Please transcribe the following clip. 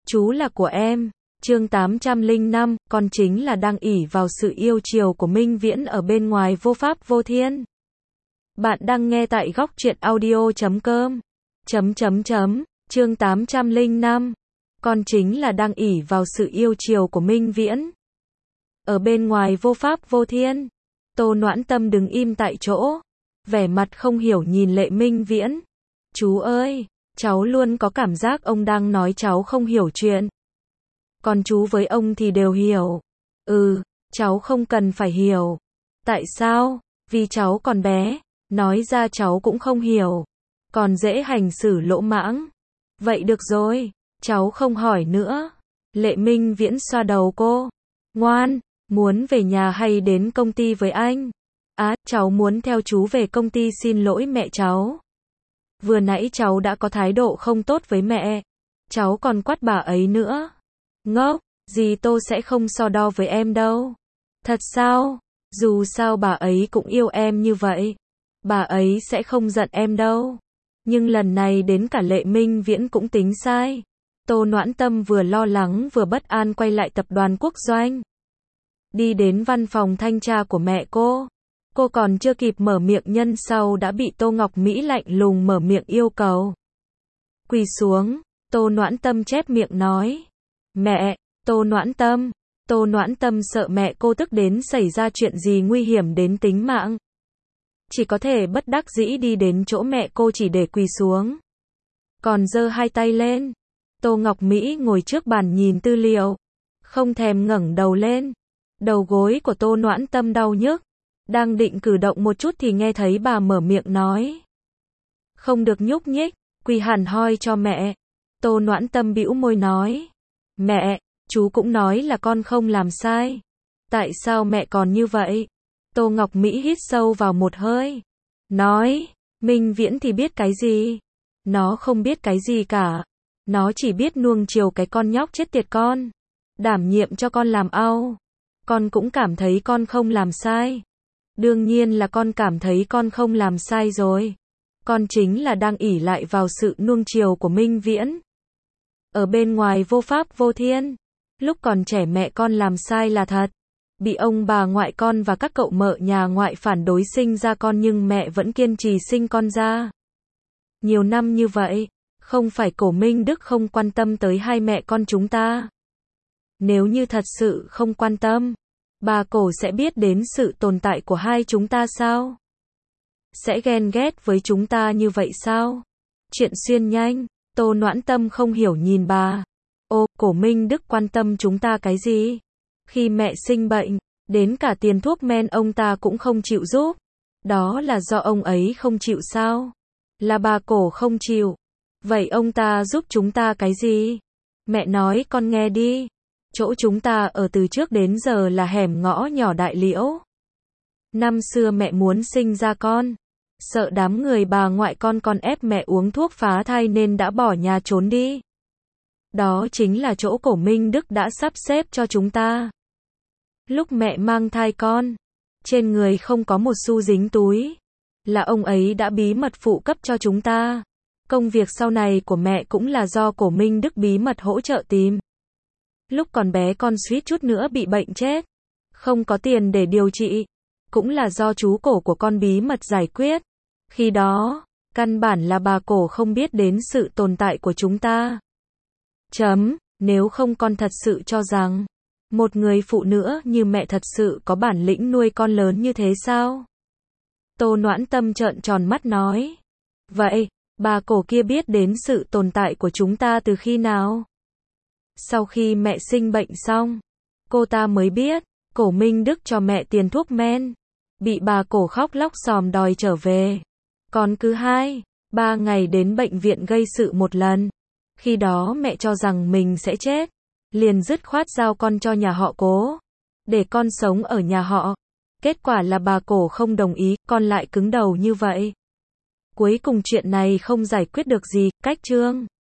Chú là của em. Chương 805, con chính là đang ỷ vào sự yêu chiều của Minh Viễn ở bên ngoài vô pháp vô thiên. Bạn đang nghe tại góc truyện audio.com. Chương 805, con chính là đang ỷ vào sự yêu chiều của Minh Viễn. Ở bên ngoài vô pháp vô thiên. Tô Noãn Tâm đứng im tại chỗ, vẻ mặt không hiểu nhìn Lệ Minh Viễn. Chú ơi, cháu luôn có cảm giác ông đang nói cháu không hiểu chuyện. Còn chú với ông thì đều hiểu. Cháu không cần phải hiểu. Tại sao? Vì cháu còn bé, nói ra cháu cũng không hiểu. Còn dễ hành xử lỗ mãng. Vậy được rồi, cháu không hỏi nữa. Lệ Minh Viễn xoa đầu cô. Ngoan, muốn về nhà hay đến công ty với anh? Cháu muốn theo chú về công ty xin lỗi mẹ cháu. Vừa nãy cháu đã có thái độ không tốt với mẹ. Cháu còn quát bà ấy nữa. Ngốc, dì Tô sẽ không so đo với em đâu. Thật sao? Dù sao bà ấy cũng yêu em như vậy. Bà ấy sẽ không giận em đâu. Nhưng lần này đến cả Lệ Minh Viễn cũng tính sai. Tô Noãn Tâm vừa lo lắng vừa bất an quay lại tập đoàn Quốc Doanh. Đi đến văn phòng thanh tra của mẹ cô. Cô còn chưa kịp mở miệng nhân sau đã bị Tô Ngọc Mỹ lạnh lùng mở miệng yêu cầu. Quỳ xuống, Tô Noãn Tâm chép miệng nói. Mẹ, Tô Noãn Tâm sợ mẹ cô tức đến xảy ra chuyện gì nguy hiểm đến tính mạng. Chỉ có thể bất đắc dĩ đi đến chỗ mẹ cô chỉ để quỳ xuống. Còn giơ hai tay lên. Tô Ngọc Mỹ ngồi trước bàn nhìn tư liệu. Không thèm ngẩng đầu lên. Đầu gối của Tô Noãn Tâm đau nhức. Đang định cử động một chút thì nghe thấy bà mở miệng nói. Không được nhúc nhích, quỳ hẳn hoi cho mẹ. Tô Noãn Tâm bĩu môi nói. Mẹ, chú cũng nói là con không làm sai. Tại sao mẹ còn như vậy? Tô Ngọc Mỹ hít sâu vào một hơi. Nói, Minh Viễn thì biết cái gì? Nó không biết cái gì cả. Nó chỉ biết nuông chiều cái con nhóc chết tiệt con. Đảm nhiệm cho con làm ao. Con cũng cảm thấy con không làm sai. Đương nhiên là con cảm thấy con không làm sai rồi. Con chính là đang ỷ lại vào sự nuông chiều của Minh Viễn. Ở bên ngoài vô pháp vô thiên. Lúc còn trẻ mẹ con làm sai là thật. Bị ông bà ngoại con và các cậu mợ nhà ngoại phản đối sinh ra con nhưng mẹ vẫn kiên trì sinh con ra. Nhiều năm như vậy, không phải Cổ Minh Đức không quan tâm tới hai mẹ con chúng ta. Nếu như thật sự không quan tâm, bà Cổ sẽ biết đến sự tồn tại của hai chúng ta sao? Sẽ ghen ghét với chúng ta như vậy sao? Chuyện xuyên nhanh, Tô Noãn Tâm không hiểu nhìn bà. Cổ Minh Đức quan tâm chúng ta cái gì? Khi mẹ sinh bệnh, đến cả tiền thuốc men ông ta cũng không chịu giúp. Đó là do ông ấy không chịu sao? Là bà Cổ không chịu. Vậy ông ta giúp chúng ta cái gì? Mẹ nói con nghe đi. Chỗ chúng ta ở từ trước đến giờ là hẻm ngõ nhỏ Đại Liễu. Năm xưa mẹ muốn sinh ra con. Sợ đám người bà ngoại con còn ép mẹ uống thuốc phá thai nên đã bỏ nhà trốn đi. Đó chính là chỗ Cổ Minh Đức đã sắp xếp cho chúng ta. Lúc mẹ mang thai con, trên người không có một xu dính túi. Là ông ấy đã bí mật phụ cấp cho chúng ta. Công việc sau này của mẹ cũng là do Cổ Minh Đức bí mật hỗ trợ tìm. Lúc còn bé con suýt chút nữa bị bệnh chết. Không có tiền để điều trị. Cũng là do chú Cổ của con bí mật giải quyết. Khi đó, căn bản là bà Cổ không biết đến sự tồn tại của chúng ta. Nếu không con thật sự cho rằng, một người phụ nữ như mẹ thật sự có bản lĩnh nuôi con lớn như thế sao? Tô Noãn Tâm trợn tròn mắt nói. Vậy, bà Cổ kia biết đến sự tồn tại của chúng ta từ khi nào? Sau khi mẹ sinh bệnh xong, cô ta mới biết, Cổ Minh Đức cho mẹ tiền thuốc men. Bị bà Cổ khóc lóc xòm đòi trở về. Còn cứ 2-3 ngày đến bệnh viện gây sự một lần. Khi đó mẹ cho rằng mình sẽ chết. Liền dứt khoát giao con cho nhà họ Cố. Để con sống ở nhà họ. Kết quả là bà Cổ không đồng ý, con lại cứng đầu như vậy. Cuối cùng chuyện này không giải quyết được gì, cách chương.